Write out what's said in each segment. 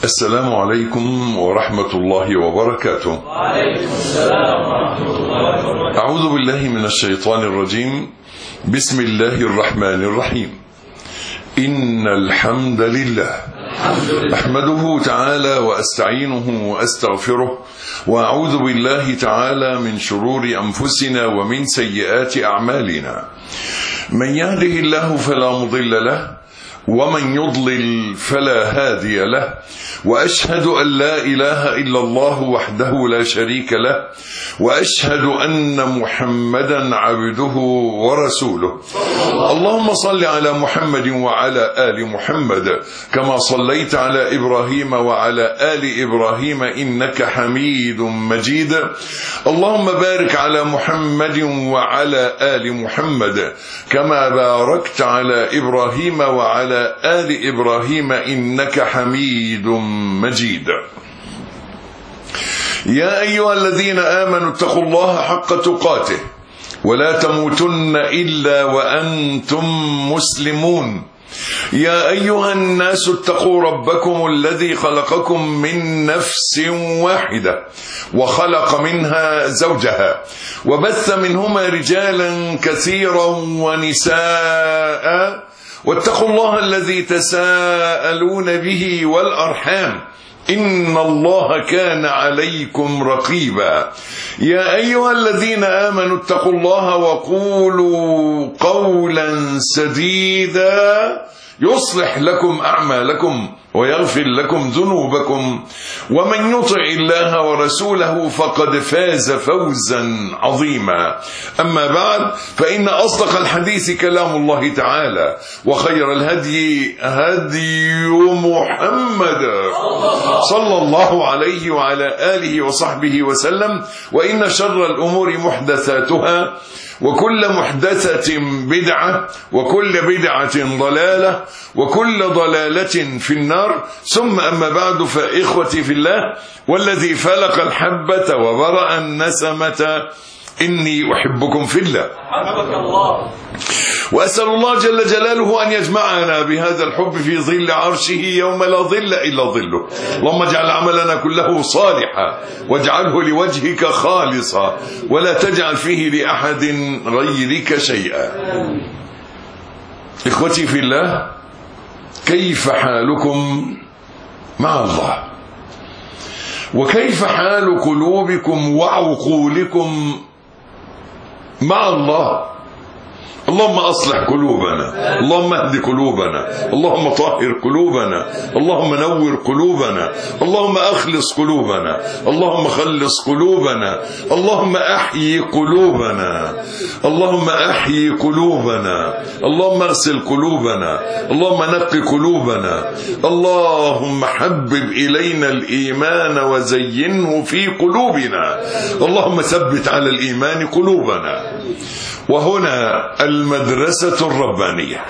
السلام عليكم ورحمة الله وبركاته. وعليكم السلام ورحمة الله وبركاته. أعوذ بالله من الشيطان الرجيم. بسم الله الرحمن الرحيم. إن الحمد لله أحمده تعالى وأستعينه وأستغفره، وأعوذ بالله تعالى من شرور أنفسنا ومن سيئات أعمالنا. من يهده الله فلا مضل له، ومن يضلل فلا هادي له، وأشهد أن لا إله إلا الله وحده لا شريك له، وأشهد أن محمدا عبده ورسوله. اللهم صل على محمد وعلى آل محمد كما صليت على إبراهيم وعلى آل إبراهيم إنك حميد مجيد. اللهم بارك على محمد وعلى آل محمد كما باركت على إبراهيم وعلى آل إبراهيم إنك حميد مجيد. يا أيها الذين آمنوا اتقوا الله حق تقاته ولا تموتن إلا وأنتم مسلمون. يا أيها الناس اتقوا ربكم الذي خلقكم من نفس واحدة وخلق منها زوجها وبث منهما رجالا كثيرا ونساء، واتقوا الله الذي تساءلون به والأرحام إن الله كان عليكم رقيبا. يا أيها الذين آمنوا اتقوا الله وقولوا قولا سديدا يصلح لكم أعمالكم ويغفر لكم ذنوبكم، ومن يطع الله ورسوله فقد فاز فوزا عظيما. أما بعد، فإن أصدق الحديث كلام الله تعالى، وخير الهدي هدي محمد صلى الله عليه وعلى آله وصحبه وسلم، وإن شر الأمور محدثاتها، وكل محدثة بدعة، وكل بدعة ضلالة، وكل ضلالة في النار. ثم أما بعد، فإخوتي في الله والذي فلق الحبة وبرأ النسمة، إني أحبكم في الله، وأسأل الله جل جلاله أن يجمعنا بهذا الحب في ظل عرشه يوم لا ظل إلا ظله. اللهم اجعل عملنا كله صالحا، واجعله لوجهك خالصا، ولا تجعل فيه لأحد غيرك شيئا. إخوتي في الله، كيف حالكم مع الله؟ وكيف حال قلوبكم وعقولكم مع الله؟ اللهم أصلح قلوبنا، اللهم اهد قلوبنا، اللهم طهر قلوبنا، اللهم نور قلوبنا، اللهم أخلص قلوبنا، اللهم خلص قلوبنا، اللهم أحيي قلوبنا، اللهم أحيي قلوبنا، اللهم اغسل قلوبنا، اللهم نقي قلوبنا، اللهم حبب إلينا الإيمان وزينه في قلوبنا، اللهم ثبت على الإيمان قلوبنا. وهنا المدرسة الربانية،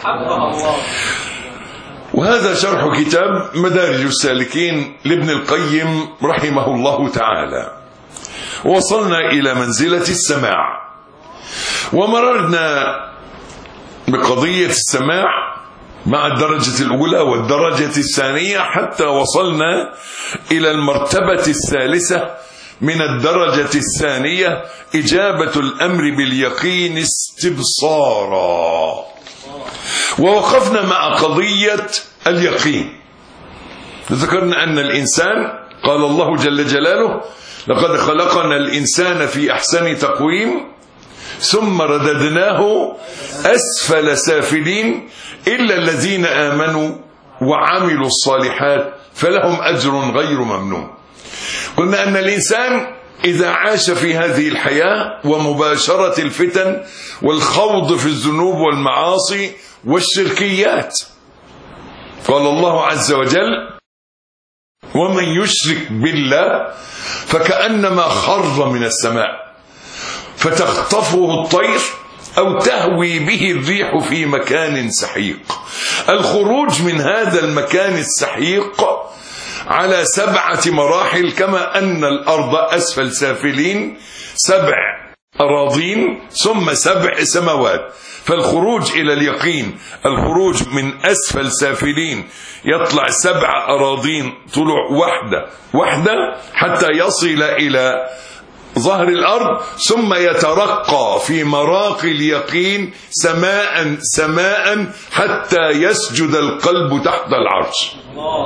وهذا شرح كتاب مدارج السالكين لابن القيم رحمه الله تعالى. وصلنا إلى منزلة السماع، ومررنا بقضية السماع مع الدرجة الأولى والدرجة الثانية، حتى وصلنا إلى المرتبة الثالثة من الدرجة الثانية، إجابة الأمر باليقين استبصارا. ووقفنا مع قضية اليقين. ذكرنا أن الإنسان، قال الله جل جلاله: لقد خلقنا الإنسان في أحسن تقويم ثم رددناه أسفل سافلين إلا الذين آمنوا وعملوا الصالحات فلهم أجر غير ممنون. قلنا أن الإنسان إذا عاش في هذه الحياة ومباشرة الفتن والخوض في الذنوب والمعاصي والشركيات، قال الله عز وجل: ومن يشرك بالله فكأنما خر من السماء فتخطفه الطير أو تهوي به الريح في مكان سحيق. الخروج من هذا المكان السحيق على 7 مراحل، كما أن الأرض أسفل سافلين 7 أراضين ثم 7 سماوات. فالخروج إلى اليقين، الخروج من أسفل سافلين، يطلع 7 أراضين طلوع واحدة حتى يصل إلى ظهر الأرض، ثم يترقى في مراقي اليقين سماء حتى يسجد القلب تحت العرش.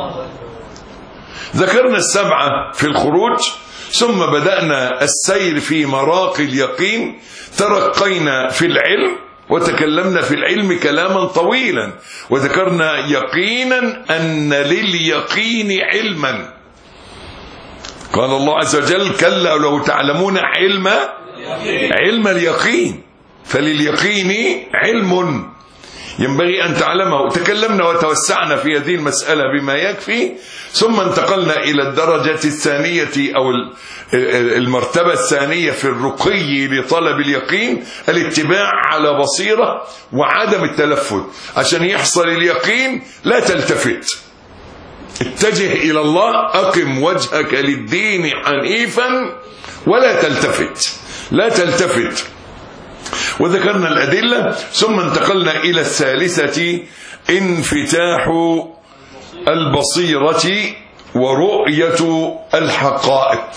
ذكرنا 7 في الخروج، ثم بدأنا السير في مراقي اليقين، ترقينا في العلم وتكلمنا في العلم كلاما طويلا، وذكرنا يقينا أن لليقين علما. قال الله عز وجل: كلا لو تعلمون علم اليقين فلليقين علم ينبغي أن تعلمه. تكلمنا وتوسعنا في هذه المسألة بما يكفي، ثم انتقلنا إلى الدرجة الثانية أو المرتبة الثانية في الرقي لطلب اليقين، الاتباع على بصيرة وعدم التلفت. عشان يحصل اليقين لا تلتفت، اتجه إلى الله، أقم وجهك للدين حنيفا ولا تلتفت. وذكرنا الأدلة، ثم انتقلنا إلى الثالثة، انفتاح البصيرة ورؤية الحقائق.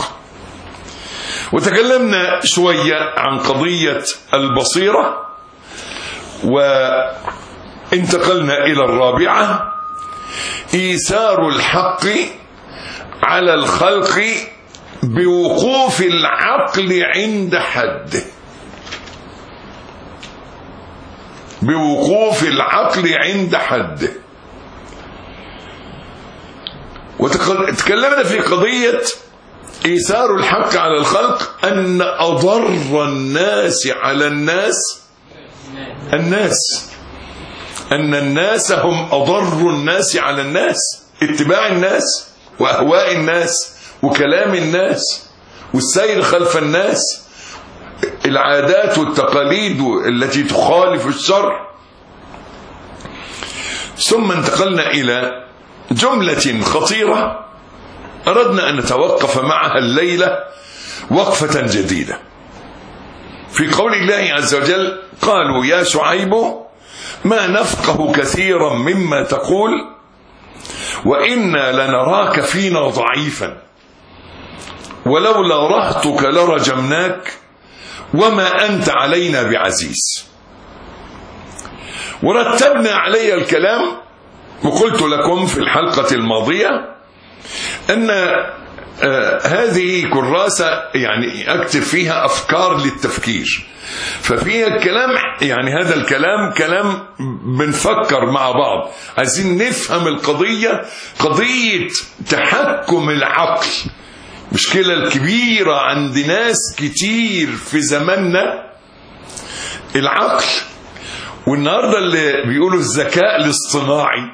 وتكلمنا شوية عن قضية البصيرة، وانتقلنا إلى الرابعة، إيثار الحق على الخلق بوقوف العقل عند حده. وتكلمنا في قضية إيثار الحق على الخلق، أن أضر الناس على الناس أن الناس هم أضر الناس على الناس. اتباع الناس وأهواء الناس وكلام الناس والسير خلف الناس، العادات والتقاليد التي تخالف الشرع. ثم انتقلنا إلى جملة خطيرة أردنا أن نتوقف معها الليلة وقفة جديدة، في قول الله عز وجل: قالوا يا شعيب ما نفقه كثيرا مما تقول وإنا لنراك فينا ضعيفا ولولا رهطك لرجمناك وما أنت علينا بعزيز. ورتبنا علي الكلام، وقلت لكم في الحلقة الماضية أن هذه كراسة يعني أكتب فيها أفكار للتفكير، ففيها الكلام، يعني هذا الكلام كلام بنفكر مع بعض، عايزين نفهم القضية، قضية تحكم العقل. مشكلة الكبيرة عند ناس كتير في زماننا العقل. والنهاردة اللي بيقولوا الذكاء الاصطناعي،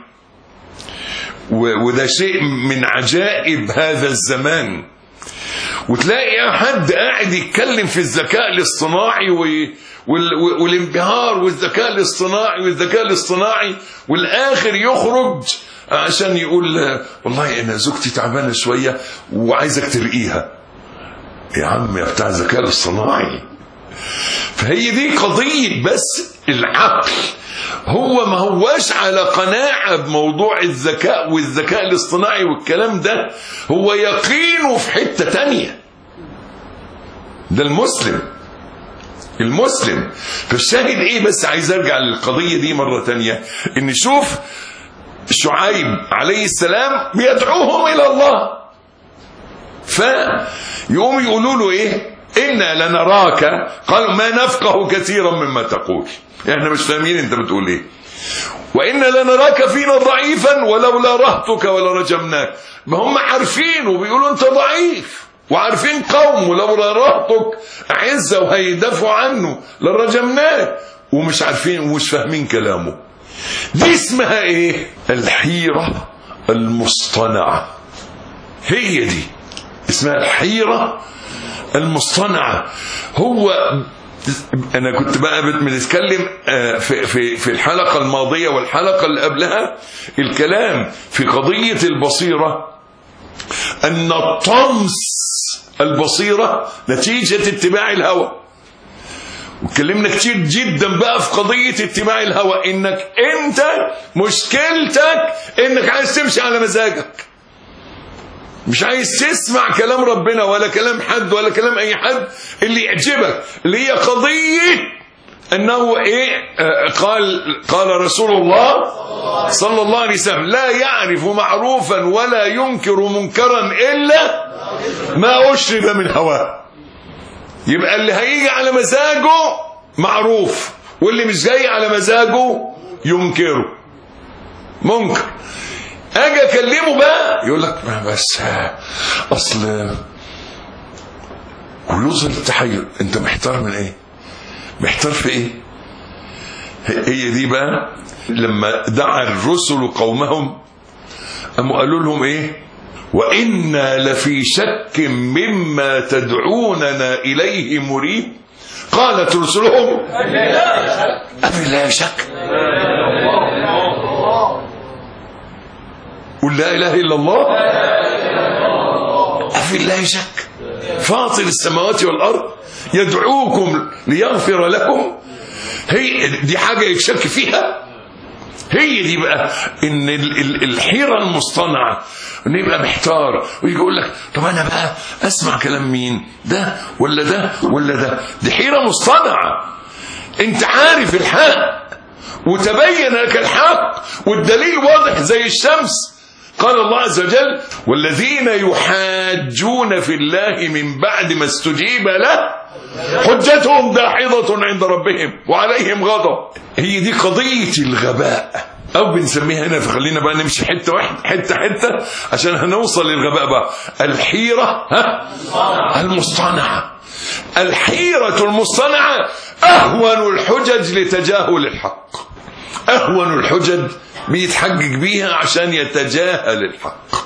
وده شيء من عجائب هذا الزمان، وتلاقي حد قاعد يتكلم في الذكاء الاصطناعي والانبهار والذكاء الاصطناعي والآخر يخرج عشان يقول والله أنا زوجتي تعبانة شوية وعايزك ترقيها. يا عم يا بتاع الذكاء الاصطناعي، فهي دي قضية بس العقل. هو ما هواش على قناعة بموضوع الذكاء والذكاء الاصطناعي والكلام ده، هو يقينه في حتة تانية. ده المسلم. فالشاهد ايه؟ بس عايز ارجع للقضية دي مرة تانية، ان شوف شعيب عليه السلام بيدعوهم الى الله، فيقوم يقولوا له ايه؟ إنا لنراك، قالوا ما نفقه كثيرا مما تقول، احنا مش فاهمين انت بتقول ايه. وإنا لنراك فينا ضعيفا ولولا رهطك ولرجمناك. ما هم عارفين وبيقولوا انت ضعيف، وعارفين قوم ولولا رهطك أعزة وهيدافعوا عنه لرجمناك، ومش عارفين ومش فاهمين كلامه. دي اسمها ايه؟ الحيرة المصطنعة. هي دي اسمها الحيرة المصطنعة. هو أنا كنت بقى بنتكلم في الحلقة الماضية والحلقة اللي قبلها الكلام في قضية البصيرة، أن طمس البصيرة نتيجة اتباع الهوى. واتكلمنا كتير جدا بقى في قضية اتباع الهوى، انك انت مشكلتك انك عايز تمشي على مزاجك، مش عايز تسمع كلام ربنا ولا كلام حد ولا كلام اي حد اللي يعجبك، اللي هي قضية انه ايه قال رسول الله صلى الله عليه وسلم: لا يعرف معروفا ولا ينكر منكرا الا ما اشرب من هواه. يبقى اللي هيجي على مزاجه معروف، واللي مش جاي على مزاجه ينكره منكر. اجي اكلمه بقى يقول لك بس اصل ويوصل التحير، انت محتار من ايه؟ محتار في ايه؟ هي دي بقى لما دعا الرسل قومهم قاموا قالوا لهم ايه؟ وإنا لفي شك مما تدعوننا إليه مريب. قالت رسلهم أفي الله شك؟ قل لا إله إلا الله. أفي الله شك؟ فاطر السماوات والأرض يدعوكم ليغفر لكم. هي دي حاجة يتشك فيها؟ هي دي بقى ان الحيرة المصطنعة، ان يبقى محتار ويجي يقول لك طب انا بقى اسمع كلام مين، ده ولا ده ولا ده؟ دي حيرة مصطنعة. انت عارف الحق وتبين لك الحق والدليل واضح زي الشمس. قال الله عز وجل: والذين يحاجون في الله من بعد ما استجيب له حجتهم داحضة عند ربهم وعليهم غضب. هي دي قضية الغباء، أو بنسميها هنا، فخلينا بقى نمشي حتة واحدة حتة عشان هنوصل للغباء بقى. الحيرة المصطنعة. الحيرة المصطنعة أهون الحجج لتجاهل الحق. أهون الحجج بيتحجج بيها عشان يتجاهل الحق.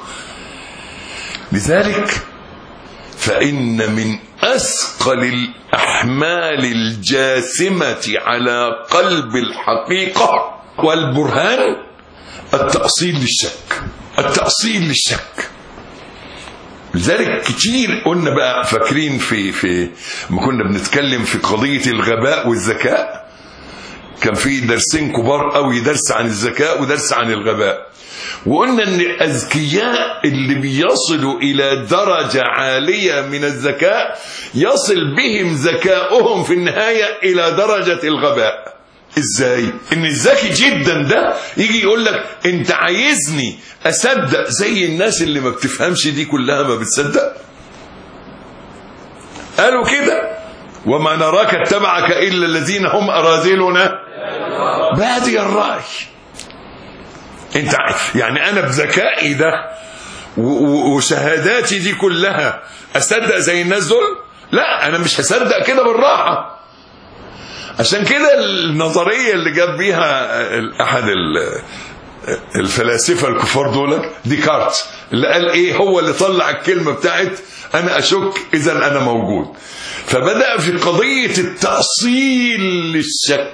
لذلك فإن من أثقل الأحمال الجاثمة على قلب الحقيقة والبرهان التأصيل للشك. التأصيل للشك. لذلك كتير قلنا بقى، فاكرين في ما كنا بنتكلم في قضية الغباء والذكاء، كان في درسين كبار قوي، درس عن الذكاء ودرس عن الغباء. وقلنا ان الاذكياء اللي بيصلوا الى درجة عالية من الذكاء يصل بهم ذكاؤهم في النهاية الى درجة الغباء. ازاي؟ ان الذكي جدا ده يجي يقول لك انت عايزني اصدق زي الناس اللي ما بتفهمش دي كلها ما بتصدق؟ قالوا كده: وما نراك اتبعك الا الذين هم اراذلنا بادي الرأي. انت يعني انا بذكائي ده وشهاداتي دي كلها اصدق زي الناس دول؟ لا، انا مش هصدق كده بالراحه. عشان كده النظريه اللي جاب بيها احد الفلاسفه الكفار دول، ديكارت، اللي قال ايه، هو اللي طلع الكلمه بتاعت انا اشك اذا انا موجود. فبدأ في قضيه التأصيل للشك.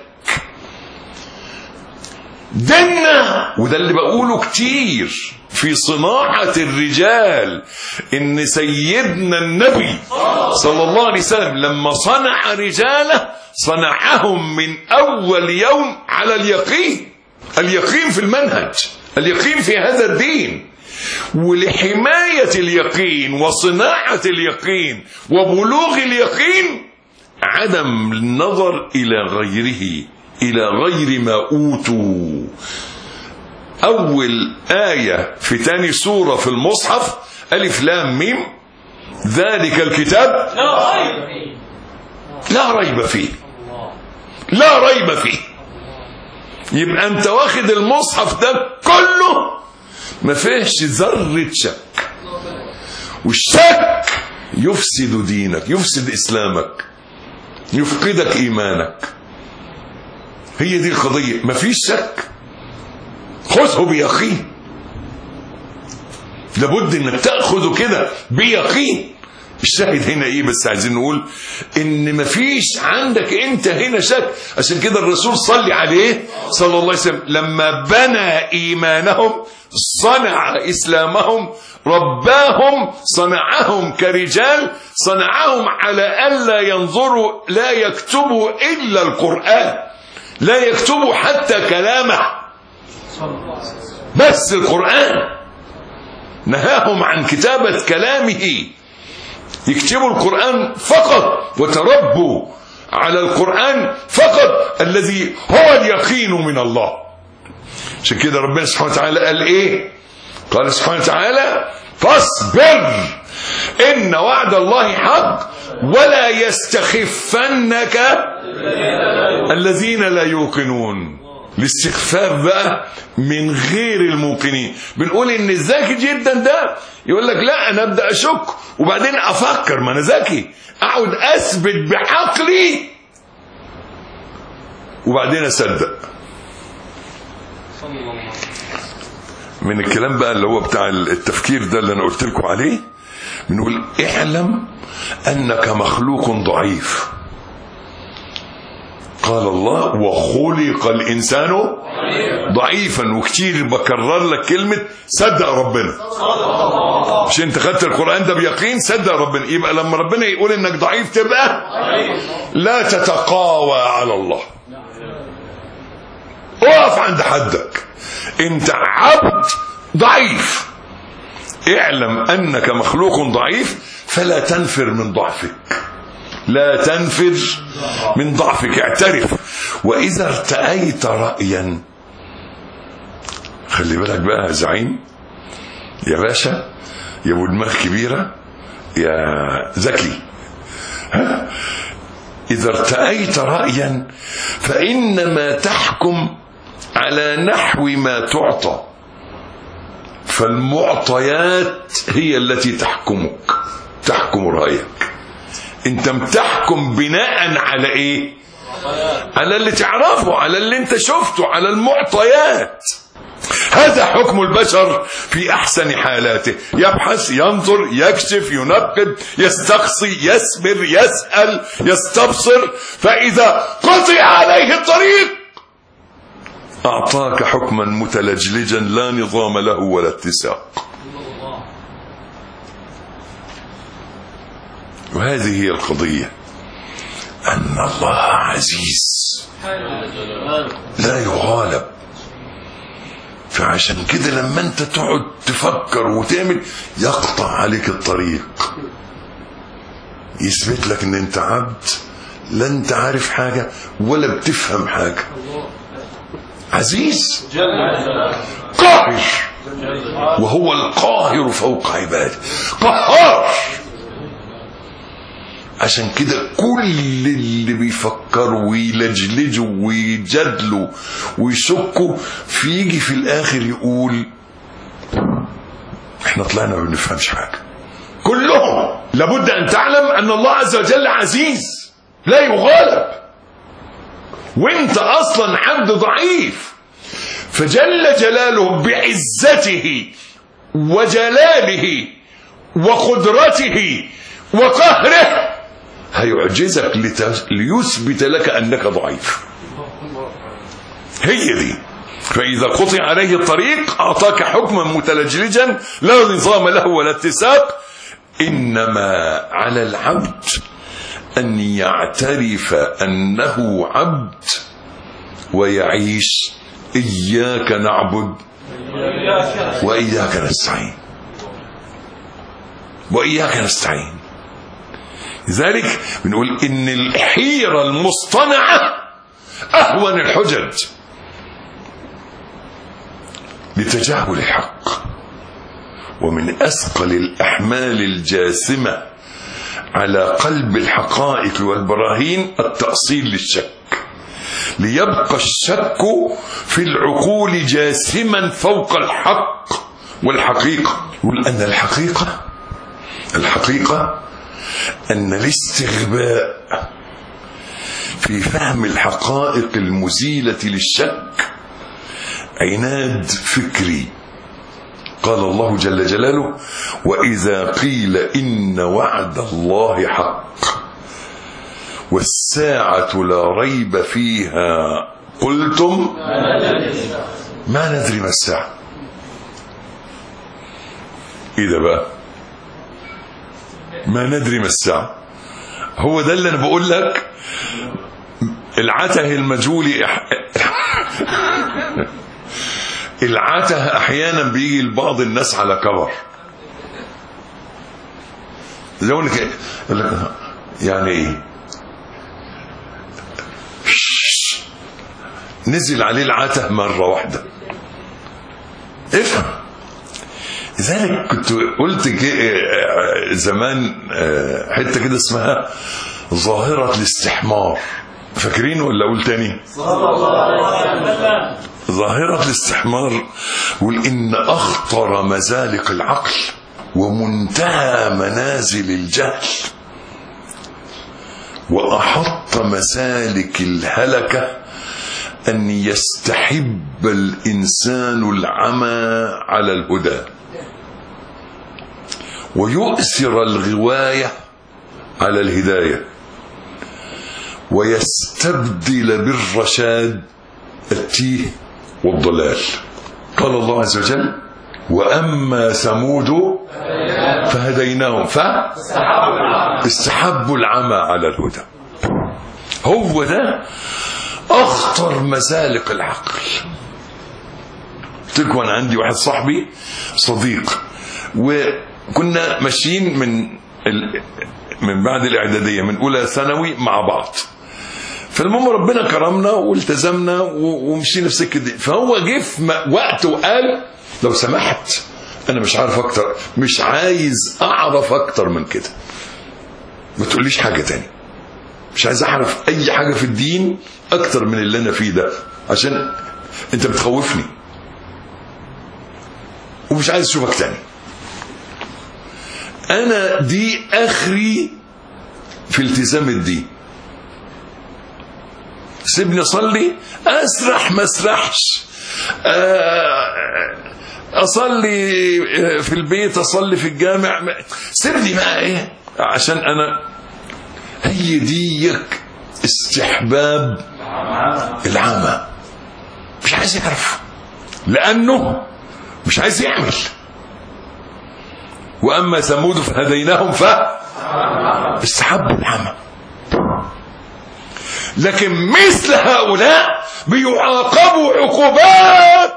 دنا، وده اللي بقوله كتير في صناعة الرجال، ان سيدنا النبي صلى الله عليه وسلم لما صنع رجاله صنعهم من اول يوم على اليقين. اليقين في المنهج، اليقين في هذا الدين. ولحماية اليقين وصناعة اليقين وبلوغ اليقين عدم النظر الى غيره، إلى غير ما أوتوا. أول آية في تاني سورة في المصحف ألف لام ميم، ذلك الكتاب لا ريب فيه. لا ريب فيه. يبقى أنت واخد المصحف ده كله ما فيهش ذرة شك. والشك يفسد دينك، يفسد إسلامك، يفقدك إيمانك. هي دي القضية. مفيش شك، خذه بيقين. لابد انك تأخذه كده بيقين. الشاهد هنا ايه؟ بس عايزين نقول ان مفيش عندك انت هنا شك. عشان كده الرسول صلى عليه صلى الله عليه وسلم لما بنى ايمانهم صنع اسلامهم رباهم صنعهم كرجال، صنعهم على الا ينظروا لا يكتبوا الا القرآن، لا يكتبوا حتى كلامه بس القرآن. نهاهم عن كتابة كلامه، يكتبوا القرآن فقط وتربوا على القرآن فقط الذي هو اليقين من الله. عشان كده ربنا سبحانه وتعالى قال ايه؟ قال سبحانه وتعالى فاصبر إن وعد الله حق ولا يستخفنك الذين لا يوقنون. الاستخفاف بقى من غير الموقنين. بنقول ان الذكي جدا ده يقول لك لا انا ابدا اشك وبعدين افكر، ما انا ذكي، اقعد اثبت بعقلي وبعدين اصدق. من الكلام بقى اللي هو بتاع التفكير ده اللي انا قلت لكم عليه، بنقول اعلم انك مخلوق ضعيف. قال الله وخلق الانسان ضعيفا. وكتير بكرر لك كلمه صدق ربنا، مش انت خدت القران ده بيقين؟ صدق ربنا. يبقى لما ربنا يقول انك ضعيف تبقى لا تتقاوى على الله، اقف عند حدك، انت عبد ضعيف. اعلم انك مخلوق ضعيف فلا تنفر من ضعفك، لا تنفر من ضعفك، اعترف. واذا ارتأيت رأيا، خلي بالك بقى يا زعيم، يا باشا، يا ابو دماغ كبيرة، يا ذكي، اذا ارتأيت رأيا فانما تحكم على نحو ما تعطى، فالمعطيات هي التي تحكمك، تحكم رأيك. انت بتحكم بناء على ايه؟ على اللي تعرفه، على اللي انت شفته، على المعطيات. هذا حكم البشر في احسن حالاته، يبحث، ينظر، يكشف، ينقد، يستقصي، يسبر، يسأل، يستبصر. فاذا قطع عليه الطريق اعطاك حكما متلجلجا لا نظام له ولا اتساق. وهذه هي القضية، أن الله عزيز لا يغالب. فعشان كده لما أنت تقعد تفكر وتعمل يقطع عليك الطريق، يثبت لك أن أنت عبد، لا أنت عارف حاجة ولا بتفهم حاجة. عزيز قاهر، وهو القاهر فوق عباده، قهار. عشان كده كل اللي بيفكروا ويلجلجوا ويجادلوا ويشكوا يجي في الاخر يقول احنا طلعنا ما بنفهمش حاجه. كلهم لابد ان تعلم ان الله عز وجل عزيز لا يغالب، وانت اصلا عبد ضعيف. فجل جلاله بعزته وجلاله وقدرته وقهره هيعجزك ليثبت لك أنك ضعيف. هي دي. فإذا قطع عليه الطريق أعطاك حكما متلجلجا لا نظام له ولا اتساق. إنما على العبد أن يعترف أنه عبد ويعيش إياك نعبد وإياك نستعين، وإياك نستعين. لذلك بنقول إن الحيرة المصطنعة أهون الحجج لتجاهل الحق. ومن أثقل الأحمال الجاسمة على قلب الحقائق والبراهين التأصيل للشك، ليبقى الشك في العقول جاسما فوق الحق والحقيقة. يقول أن الحقيقة أن الاستغباء في فهم الحقائق المزيلة للشك عناد فكري قال الله جل جلاله: وإذا قيل إن وعد الله حق والساعة لا ريب فيها قلتم ما ندري ما الساعة. إذا بقى ما ندري ما الساعة، هو ده اللي أنا بقول لك. العته المجهولي العته أحيانا بيجي لبعض الناس على كبر، يقول لك يعني إيه، نزل عليه العته مرة واحدة، افهم. لذلك كنت قلت زمان حتة كده اسمها ظاهرة الاستحمار، فاكرين ولا اقول تاني؟ ظاهرة الاستحمار، وإن أخطر مزالق العقل ومنتهى منازل الجهل وأحط مسالك الهلكة أن يستحب الإنسان العمى على الهدى ويؤثر الغواية على الهداية ويستبدل بالرشاد التيه والضلال. قال الله عز وجل: وأما ثمود فهديناهم فاستحبوا العمى على الهدى. هو ده أخطر مزالق العقل. قلت لكم أنا عندي واحد صاحبي صديق، وكنا ماشيين من بعد الإعدادية من أولى ثانوي مع بعض، فالمهم ربنا كرمنا والتزمنا ومشينا في سكة دي. فهو جه في وقت وقال: لو سمحت أنا مش عارف أكتر، مش عايز أعرف أكتر من كده، ما تقوليش حاجة تاني، مش عايز أعرف أي حاجة في الدين أكتر من اللي أنا فيه ده، عشان أنت بتخوفني ومش عايز أشوفك تاني. أنا دي آخري في التزام الدين، سيبني أصلي، أسرح ما أسرحش، أصلي في البيت، أصلي في الجامع، سيبني بقى إيه، عشان أنا هي ديك استحباب العمى. مش عايز يعرف لأنه مش عايز يعمل. وأما ثمود فهديناهم فاستحبوا العمى. لكن مثل هؤلاء بيعاقبوا عقوبات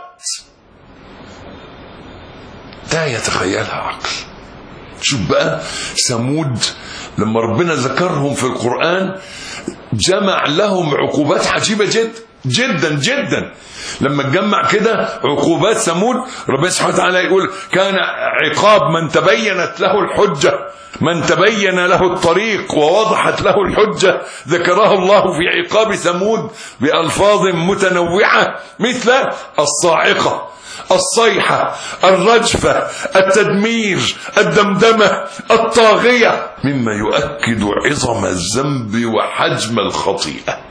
لا يتخيلها عقل. شوف بقى ثمود لما ربنا ذكرهم في القرآن جمع لهم عقوبات عجيبة جدا جدا. لما تجمع كده عقوبات ثمود، ربنا سبحانه وتعالى يقول: كان عقاب من تبينت له الحجة، من تبين له الطريق ووضحت له الحجة، ذكرها الله في عقاب ثمود بألفاظ متنوعة مثل الصاعقة، الصيحة، الرجفة، التدمير، الدمدمة، الطاغية، مما يؤكد عظم الذنب وحجم الخطيئة.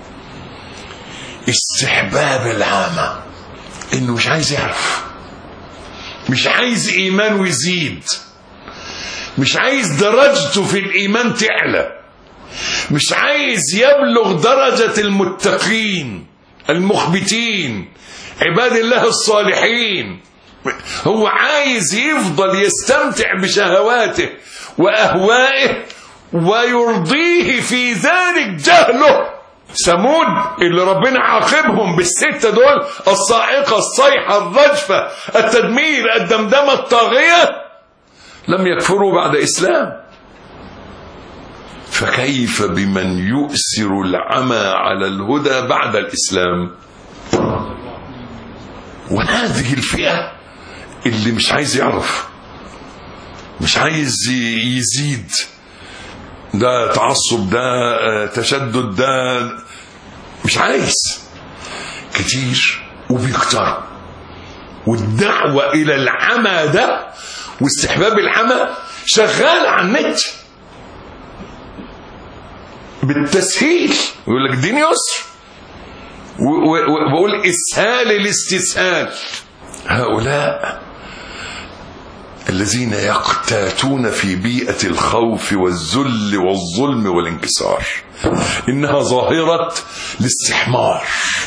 استحباب العامة، انه مش عايز يعرف، مش عايز ايمانه يزيد، مش عايز درجته في الايمان تعلى، مش عايز يبلغ درجة المتقين المخبتين عباد الله الصالحين. هو عايز يفضل يستمتع بشهواته وأهوائه ويرضيه في ذلك جهله. ثمود اللي ربنا عاقبهم بالستة دول، الصاعقة، الصيحة، الرجفة، التدمير، الدمدمة، الطاغية، لم يكفروا بعد إسلام. فكيف بمن يؤثر العمى على الهدى بعد الإسلام؟ وهذه الفئة اللي مش عايز يعرف، مش عايز يزيد، ده تعصب، ده تشدد، ده مش عايز، كتير وبيكتر. والدعوة إلى العمى ده واستحباب العمى شغال على النت بالتسهيل، يقول لك الدين يسر، وبقول إسهال الاستسهال. هؤلاء الذين يقتاتون في بيئة الخوف والذل والظلم والانكسار. إنها ظاهرة الاستحمار،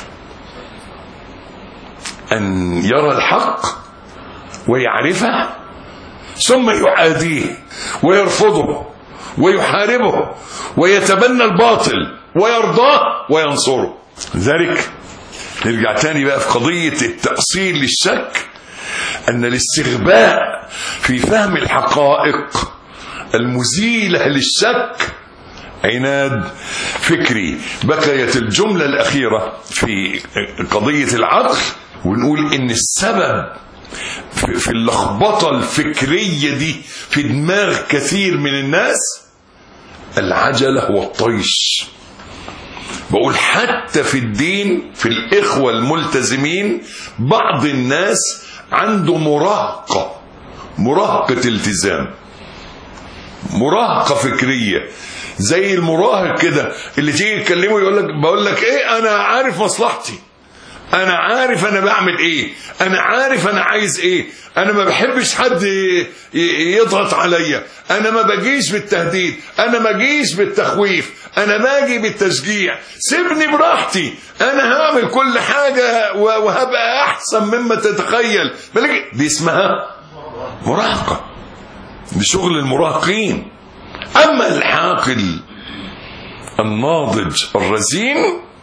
أن يرى الحق ويعرفه ثم يعاديه ويرفضه ويحاربه ويتبنى الباطل ويرضاه وينصره. لذلك نرجع تاني بقى في قضية التأصيل للشك، أن الاستغباء في فهم الحقائق المزيلة للشك عناد فكري. بقيت الجملة الأخيرة في قضية العقل، ونقول إن السبب في اللخبطة الفكرية دي في دماغ كثير من الناس العجلة والطيش. بقول حتى في الدين، في الإخوة الملتزمين بعض الناس عنده مراهقة التزام، مراهقة فكرية، زي المراهق كده اللي تيجي تكلمه يقول لك بقول لك ايه، انا عارف مصلحتي، انا عارف انا بعمل ايه، انا عارف انا عايز ايه، انا ما بحبش حد يضغط عليا، انا ما بجيش بالتهديد، انا ما بجيش بالتخويف، انا باجي بالتشجيع، سيبني براحتي، انا هعمل كل حاجة وهبقى احسن مما تتخيل. دي اسمها مراهقة، دي شغل المراهقين. اما العاقل الناضج الرزين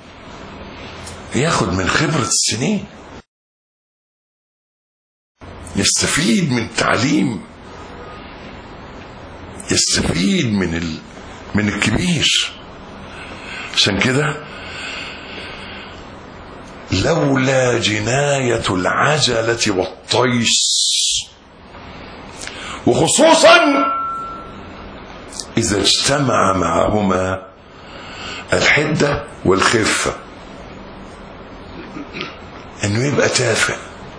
ياخد من خبرة السنين، يستفيد من التعليم، يستفيد من الكبير. عشان كده لولا جناية العجلة والطيش، وخصوصا إذا اجتمع معهما الحدة والخفة، انه يبقى تافه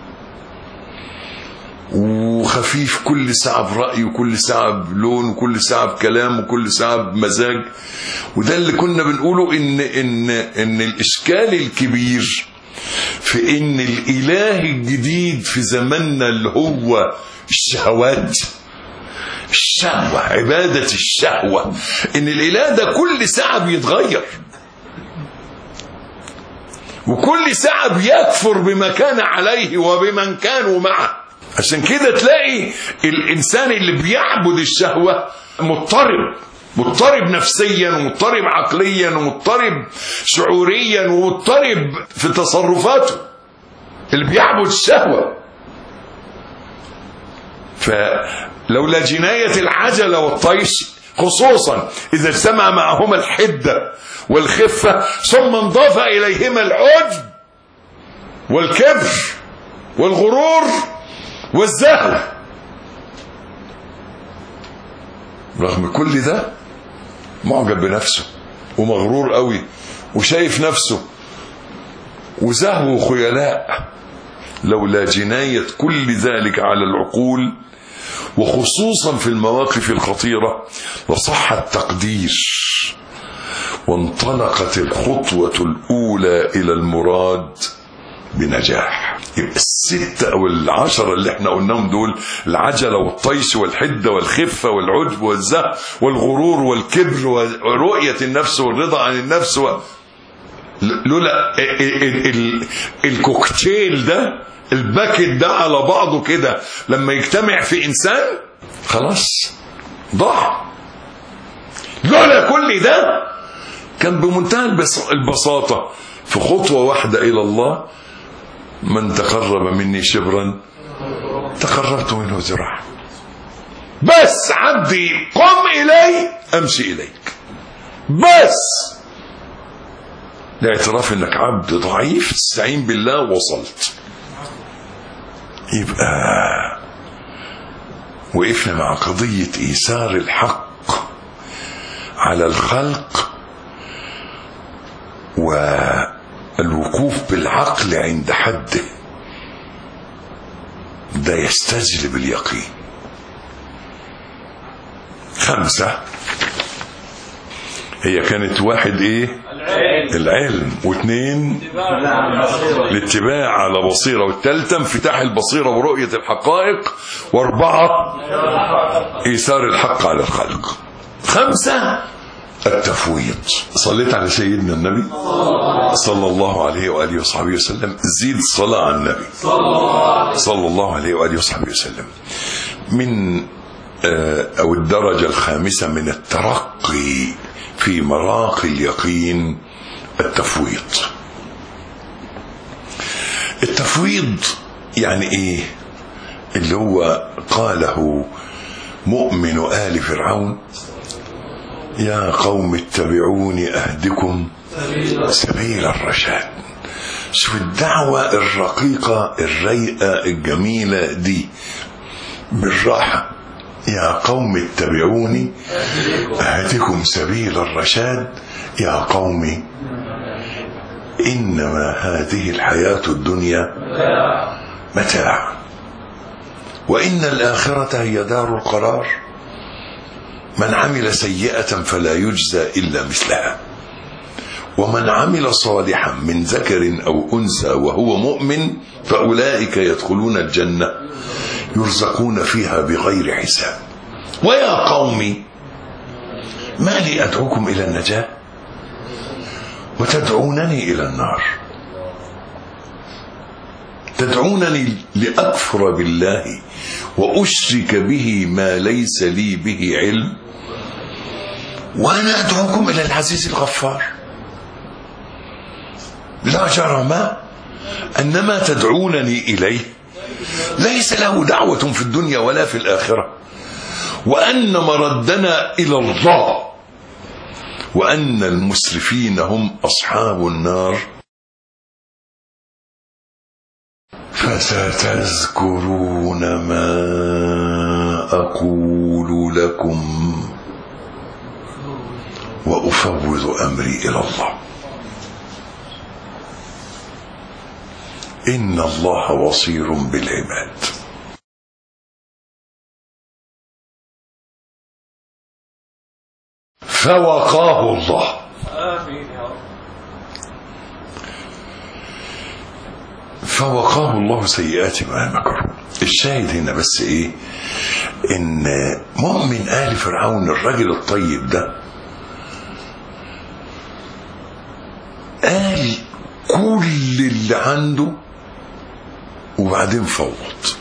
وخفيف، كل ساعة برأي وكل ساعة بلون وكل ساعة بكلام وكل ساعة بمزاج. وده اللي كنا بنقوله ان الاشكال الكبير في ان الاله الجديد في زماننا اللي هو الشهوات، الشهوة، عبادة الشهوة، ان الاله ده كل ساعة بيتغير وكل ساعة بيكفر بما كان عليه وبمن كانوا معه. عشان كده تلاقي الإنسان اللي بيعبد الشهوة مضطرب نفسيا ومضطرب عقليا ومضطرب شعوريا ومضطرب في تصرفاته، اللي بيعبد الشهوة. فلولا جناية العجلة والطيش، خصوصا إذا اجتمع معهما الحدة والخفة ثم انضاف إليهما العجب والكبر والغرور والزهو، رغم كل ده معجب بنفسه ومغرور قوي وشايف نفسه وزهو وخيلاء. لولا جناية كل ذلك على العقول وخصوصا في المواقف الخطيرة لصح التقدير وانطلقت الخطوة الأولى إلى المراد بنجاح. يبقى 6 أو 10 اللي احنا قلناهم دول، العجلة والطيش والحدة والخفة والعجب والزهو والغرور والكبر ورؤية النفس والرضا عن النفس لولا الكوكتيل ده، الباكت ده على بعضه كده لما يجتمع في إنسان خلاص ضاع. لولا كل ده كان بمنتهى البساطة في خطوة واحدة إلى الله: من تقرب مني شبرا تقربت منه ذراعا. بس عبدي قم إلي أمشي إليك، بس لاعتراف انك عبد ضعيف استعين بالله وصلت. يبقى وقفنا مع قضية إيثار الحق على الخلق والوقوف بالعقل عند حده، ده يستجلب اليقين. 5 هي كانت 1 ايه؟ العلم، واثنين الاتباع على بصيرة، والثالثة انفتاح البصيرة ورؤية الحقائق، واربعة إيثار الحق على الخلق، خمسة التفويض. صليت على سيدنا النبي صلى الله عليه وآله وصحبه وسلم. زيد صلاة على النبي صلى الله عليه وآله وصحبه وسلم. من أو الدرجة الخامسة من الترقي في مراقي اليقين التفويض. التفويض يعني ايه؟ اللي هو قاله مؤمن آل فرعون: يا قوم اتبعوني أهدكم سبيل الرشاد. شوف الدعوة الرقيقة الريئة الجميلة دي بالراحة: يا قوم اتبعوني أهدكم سبيل الرشاد. يا قوم إنما هذه الحياة الدنيا متاع وإن الآخرة هي دار القرار. من عمل سيئة فلا يجزى إلا مثلها، ومن عمل صالحا من ذكر أو أنثى وهو مؤمن فأولئك يدخلون الجنة يرزقون فيها بغير حساب. ويا قوم ما لي أدعوكم إلى النجاة وتدعونني إلى النار؟ تدعونني لأكفر بالله وأشرك به ما ليس لي به علم، وأنا أدعوكم إلى العزيز الغفار. لا جرم أن ما تدعونني إليه ليس له دعوة في الدنيا ولا في الآخرة، وأن مردنا إلى الله، وأن المسرفين هم أصحاب النار. فستذكرون ما أقول لكم وأفوض أمري إلى الله إن الله بصير بالعباد. فوقاه الله. فوقاه الله سيئات ما مكروا. الشاهد هنا بس ايه؟ ان مؤمن آل فرعون الرجل الطيب ده قال كل اللي عنده وبعدين فوض.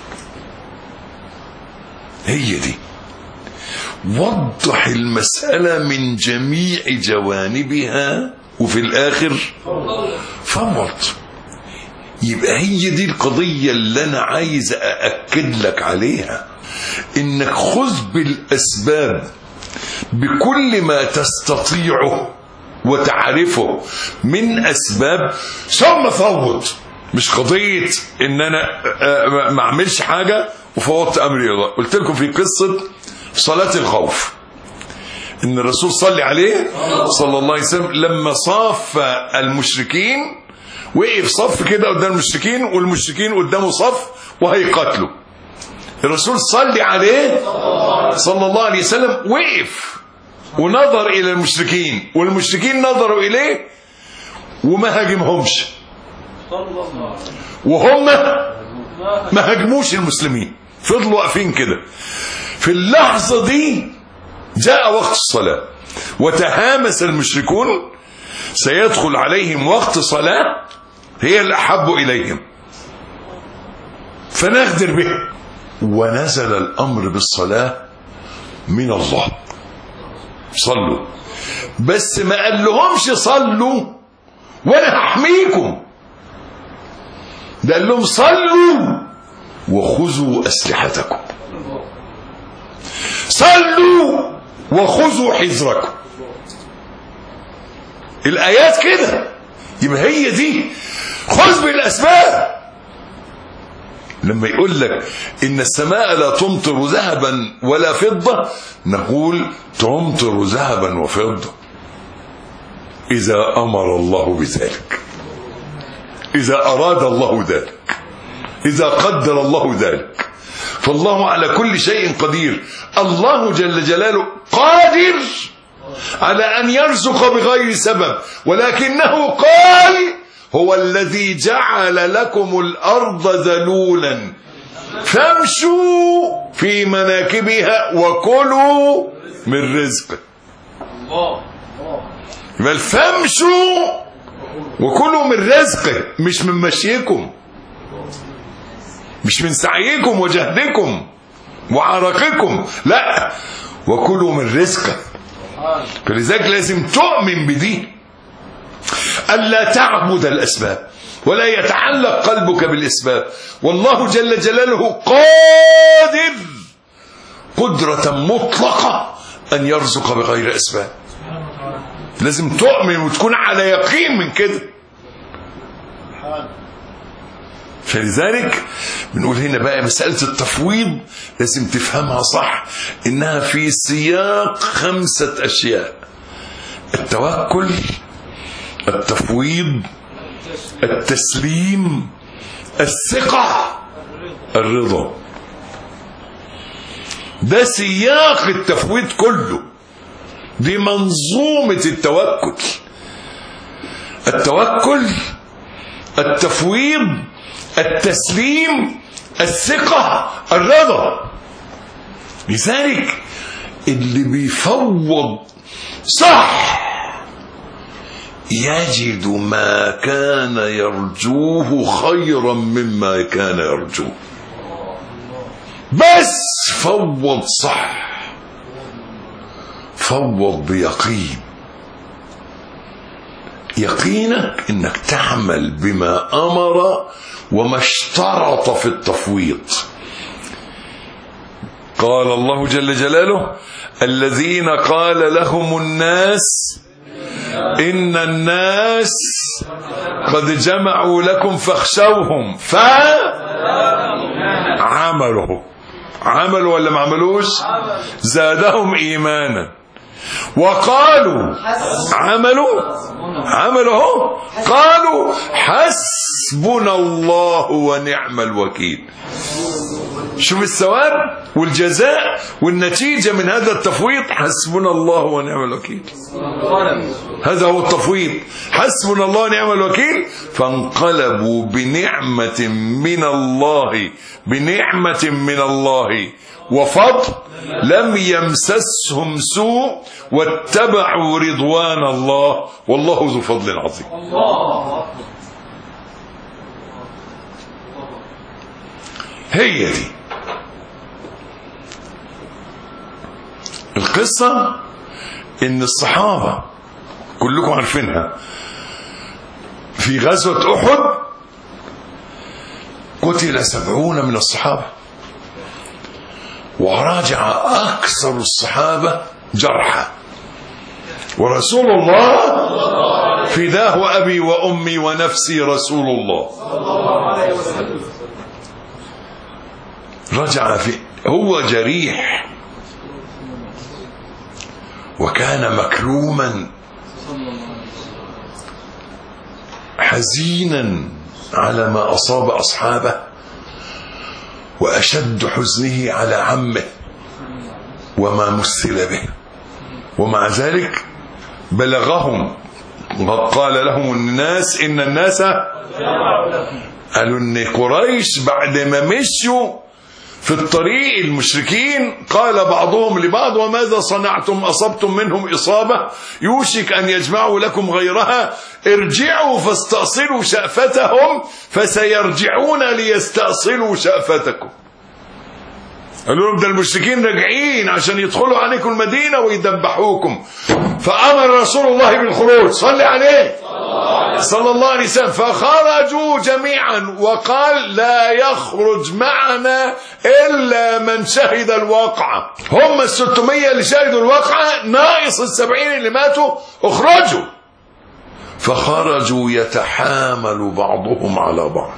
هي دي، وضح المسألة من جميع جوانبها وفي الآخر فوض. يبقى هي دي القضية اللي أنا عايز أأكد لك عليها، إنك خذ بالأسباب بكل ما تستطيعه وتعرفه من أسباب ثم فوض. مش قضية إن أنا ما أعملش حاجة وفوضت أمري الله. قلت لكم في قصة صلاة الخوف إن الرسول صلى عليه صلى الله عليه وسلم لما صاف المشركين وقف صف كده قدام المشركين والمشركين قدامه صف وهيقتلوا. الرسول صلى عليه صلى الله عليه وسلم وقف ونظر إلى المشركين والمشركين نظروا إليه وما هاجمهمش، وهم ما هاجموش المسلمين، فضلوا واقفين كده. في اللحظة دي جاء وقت الصلاة وتهامس المشركون سيدخل عليهم وقت صلاة هي الأحب إليهم فنغدر به، ونزل الأمر بالصلاة من الله. صلوا، بس ما قال لهمش صلوا وانا هحميكم، ده قال لهم صلوا وخذوا أسلحتكم، صلوا وخذوا حذركم. الآيات كده. يبقى هي دي، خذ بالأسباب. لما يقول لك إن السماء لا تمطر ذهبا ولا فضة، نقول تمطر ذهبا وفضة إذا أمر الله بذلك، إذا أراد الله ذلك، إذا قدر الله ذلك. فالله على كل شيء قدير. الله جل جلاله قادر على أن يرزق بغير سبب، ولكنه قال هو الذي جعل لكم الأرض ذلولا فامشوا في مناكبها وكلوا من رزقه. بل فامشوا وكلوا من رزقه، مش من مشيكم، مش من سعيكم وجهدكم وعرقكم، لا، وكلوا من رزقه. فلذلك لازم تؤمن بدي، ألا تعبد الأسباب ولا يتعلق قلبك بالأسباب. والله جل جلاله قادر قدرة مطلقة أن يرزق بغير أسباب. لازم تؤمن وتكون على يقين من كده. فلذلك بنقول هنا بقى مسألة التفويض لازم تفهمها صح، إنها في سياق 5 أشياء: التوكل، التفويض، التسليم، الثقة، الرضا. ده سياق التفويض كله، دي منظومة التوكل: التوكل، التفويض، التسليم، الثقة، الرضا. لذلك اللي بيفوض صح يجد ما كان يرجوه خيرا مما كان يرجوه. بس فوض صح، فوض بيقين. يقينك انك تعمل بما امر وما اشترط في التفويض. قال الله جل جلاله: الذين قال لهم الناس إن الناس قد جمعوا لكم فاخشوهم عملوا ولا ما عملوش؟ زادهم إيمانا. وقالوا عملوا قالوا حسبنا الله ونعم الوكيل. شوف الثواب والجزاء والنتيجة من هذا التفويض: حسبنا الله ونعم الوكيل. هذا هو التفويض، حسبنا الله ونعم الوكيل. فانقلبوا بنعمة من الله وفضل لم يمسسهم سوء واتبعوا رضوان الله والله ذو فضل عظيم. هي دي القصة. ان الصحابة كلكم عارفينها، في غزوة أحد قتل 70 من الصحابة، وراجع أكثر الصحابة جرحى، ورسول الله فداه أبي وأمي ونفسي رسول الله. رجع هو جريح، وكان مكروما حزينا على ما أصاب أصحابه، وأشد حزنه على عمه وما مثل به. ومع ذلك بلغهم، قال لهم الناس إن الناس قالوا إن قريش بعد ما مشوا في الطريق المشركين قال بعضهم لبعض: وماذا صنعتم؟ أصبتم منهم إصابة يوشك أن يجمعوا لكم غيرها، ارجعوا فاستأصلوا شأفتهم فسيرجعون ليستأصلوا شأفتكم. قالوا لهم: ده المشركين راجعين عشان يدخلوا عليكم المدينة ويدبحوكم. فأمر رسول الله بالخروج، صلى عليه صلى الله عليه وسلم، فخرجوا جميعا وقال: لا يخرج معنا إلا من شهد الواقعة. هم 600 اللي شهدوا الواقعة ناقص 70 اللي ماتوا، اخرجوا. فخرجوا يتحامل بعضهم على بعض،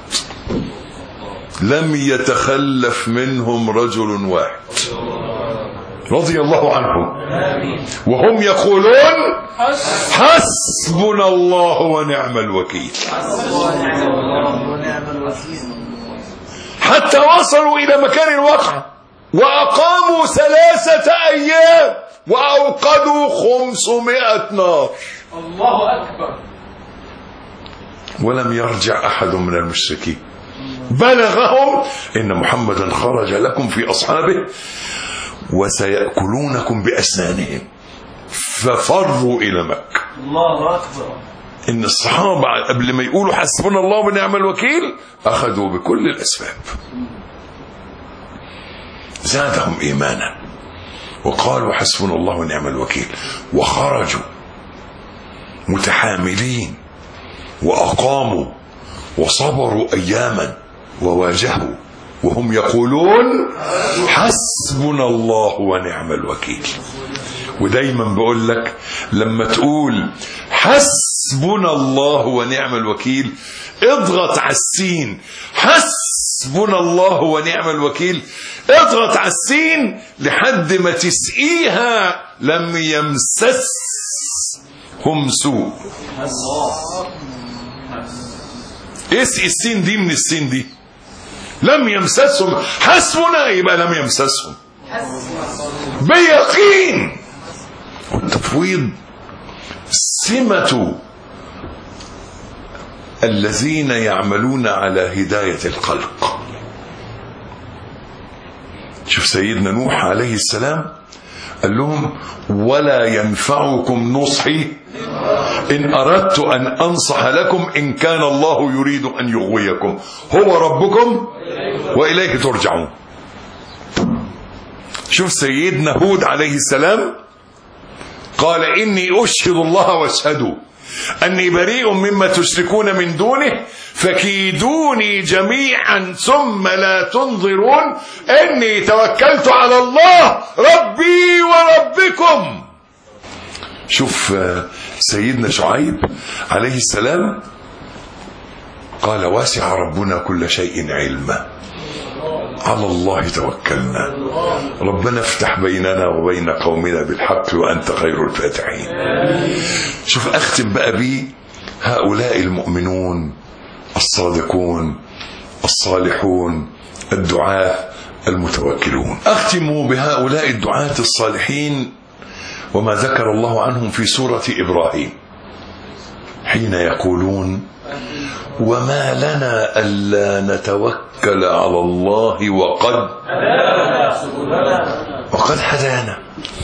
لم يتخلف منهم رجل واحد رضي الله عنهم، وهم يقولون: حسبنا الله ونعم الوكيل. حتى وصلوا إلى مكان الواقعة وأقاموا 3 أيام وأوقدوا 500 نار. الله أكبر. ولم يرجع أحد من المشركين. بلغهم إن محمدا خرج لكم في أصحابه وسيأكلونكم بأسنانهم، ففروا إلى مكة. الله أكبر. إن الصحابة قبل ما يقولوا حسبنا الله ونعم الوكيل أخذوا بكل الأسباب، زادهم إيمانا وقالوا حسبنا الله ونعم الوكيل، وخرجوا متحاملين وأقاموا وصبروا أياما وواجهوا وهم يقولون حسبنا الله ونعم الوكيل. ودايما بقول لك لما تقول حسبنا الله ونعم الوكيل اضغط على السين. حسبنا الله ونعم الوكيل اضغط على السين لحد ما تسقيها لم يمسسهم سوء. اسقي السين دي من السين دي. لم يمسسهم، حسبنا يبقى لم يمسسهم بيقين. والتفويض سمة الذين يعملون على هداية الخلق. شوف سيدنا نوح عليه السلام قال لهم ولا ينفعكم نصحي إن أردت أن أنصح لكم إن كان الله يريد أن يغويكم هو ربكم وإليه ترجعون. شوف سيدنا هود عليه السلام قال إني أشهد الله واشهدوا أني بريء مما تشركون من دونه فكيدوني جميعا ثم لا تنظرون إني توكلت على الله ربي وربكم. شوف سيدنا شعيب عليه السلام قال واسع ربنا كل شيء علما على الله توكلنا ربنا افتح بيننا وبين قومنا بالحق وأنت خير الفاتحين. شوف أختم بقى بي هؤلاء المؤمنون الصادقون الصالحون الدعاة المتوكلون. أختم بهؤلاء الدعاة الصالحين وما ذكر الله عنهم في سورة إبراهيم حين يقولون وما لنا ألا نتوكل على الله وقد هدانا.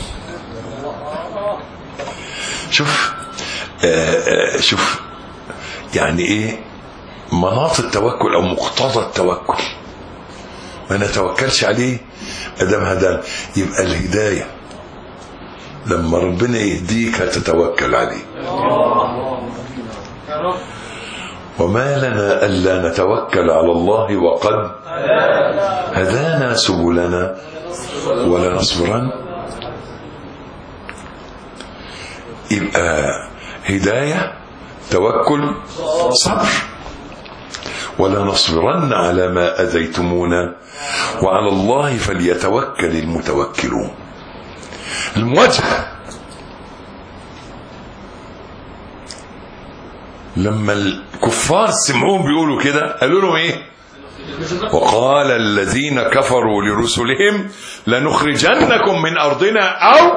شوف يعني ايه مناط التوكل او مقتضى التوكل. ما نتوكلش عليه ادام هدانا. يبقى الهداية لما ربنا يهديك هتتوكل عليه. وما لنا ألا نتوكل على الله وقد هدانا سبلنا ولنصبرن. يبقى هداية توكل صبر. ولنصبرن على ما أذيتمونا وعلى الله فليتوكل المتوكلون. المواجهة لما الكفار سمعوهم بيقولوا كده قالوا لهم ايه؟ وقال الذين كفروا لرسلهم لنخرجنكم من أرضنا أو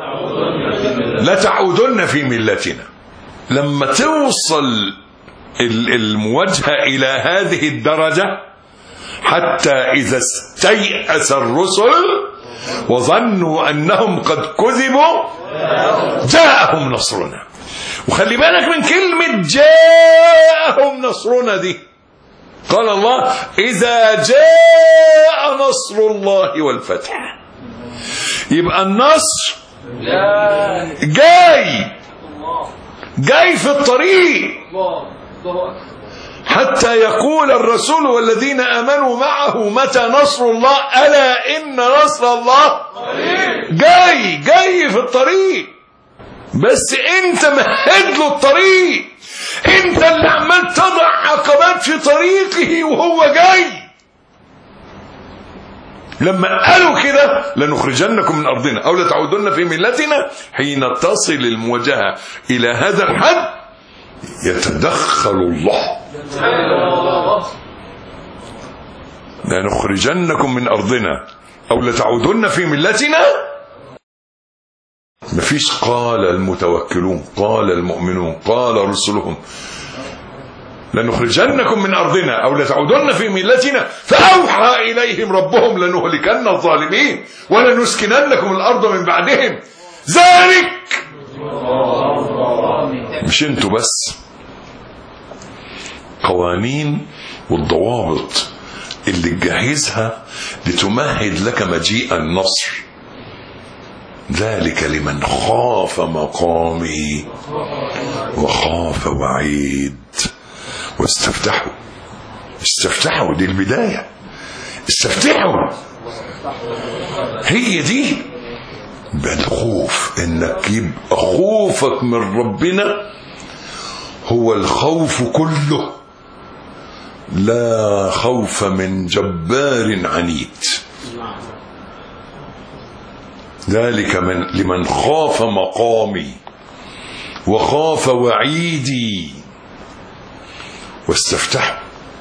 لتعودن في ملتنا. لما توصل المواجهة إلى هذه الدرجة حتى إذا استيأس الرسل وظنوا أنهم قد كذبوا جاءهم نصرنا. وخلي بالك من كلمة جاءهم نصرنا دي. قال الله إذا جاء نصر الله والفتح. يبقى النصر جاي في الطريق حتى يقول الرسول والذين آمنوا معه متى نصر الله ألا إن نصر الله جاي في الطريق. بس انت مهد له الطريق. انت اللي عمال تضع عقبات في طريقه وهو جاي. لما قالوا كده لنخرجنكم من أرضنا أو لتعودن في ملتنا حين تصل المواجهة إلى هذا الحد يتدخل الله. لنخرجنكم من أرضنا أو لتعودن في ملتنا. مفيش قال المتوكلون، قال المؤمنون، قال رسلهم لنخرجنكم من أرضنا أو لتعودن في ملتنا، فأوحى إليهم ربهم لنهلكن الظالمين ولنسكننكم الأرض من بعدهم ذلك. مش انتوا بس، قوانين والضوابط اللي تجهزها لتمهد لك مجيء النصر. ذلك لمن خاف مقامي وخاف وعيد. واستفتحوا، استفتحوا دي البداية، استفتحوا هي دي بالخوف، انك يبقى خوفك من ربنا هو الخوف كله، لا خوف من جبار عنيد. ذلك لمن خاف مقامي وخاف وعيدي واستفتحوا.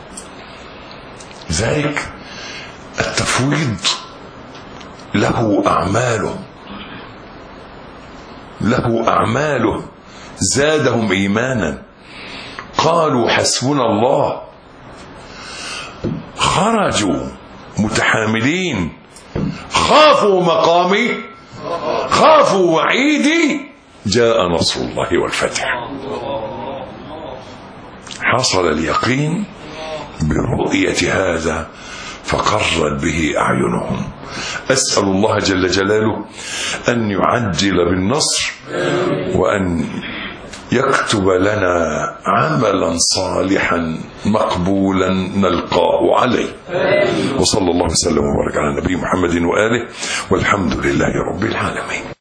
ذلك التفويض له أعماله زادهم إيمانا، قالوا حسبنا الله، خرجوا متحاملين، خافوا مقامي، خافوا وعيدي، جاء نصر الله والفتح. حصل اليقين برؤية هذا فقرت به أعينهم. أسأل الله جل جلاله أن يعجل بالنصر وأن يكتب لنا عملا صالحا مقبولا نلقاه عليه. وصلى الله وسلم وبارك على النبي محمد وآله، والحمد لله رب العالمين.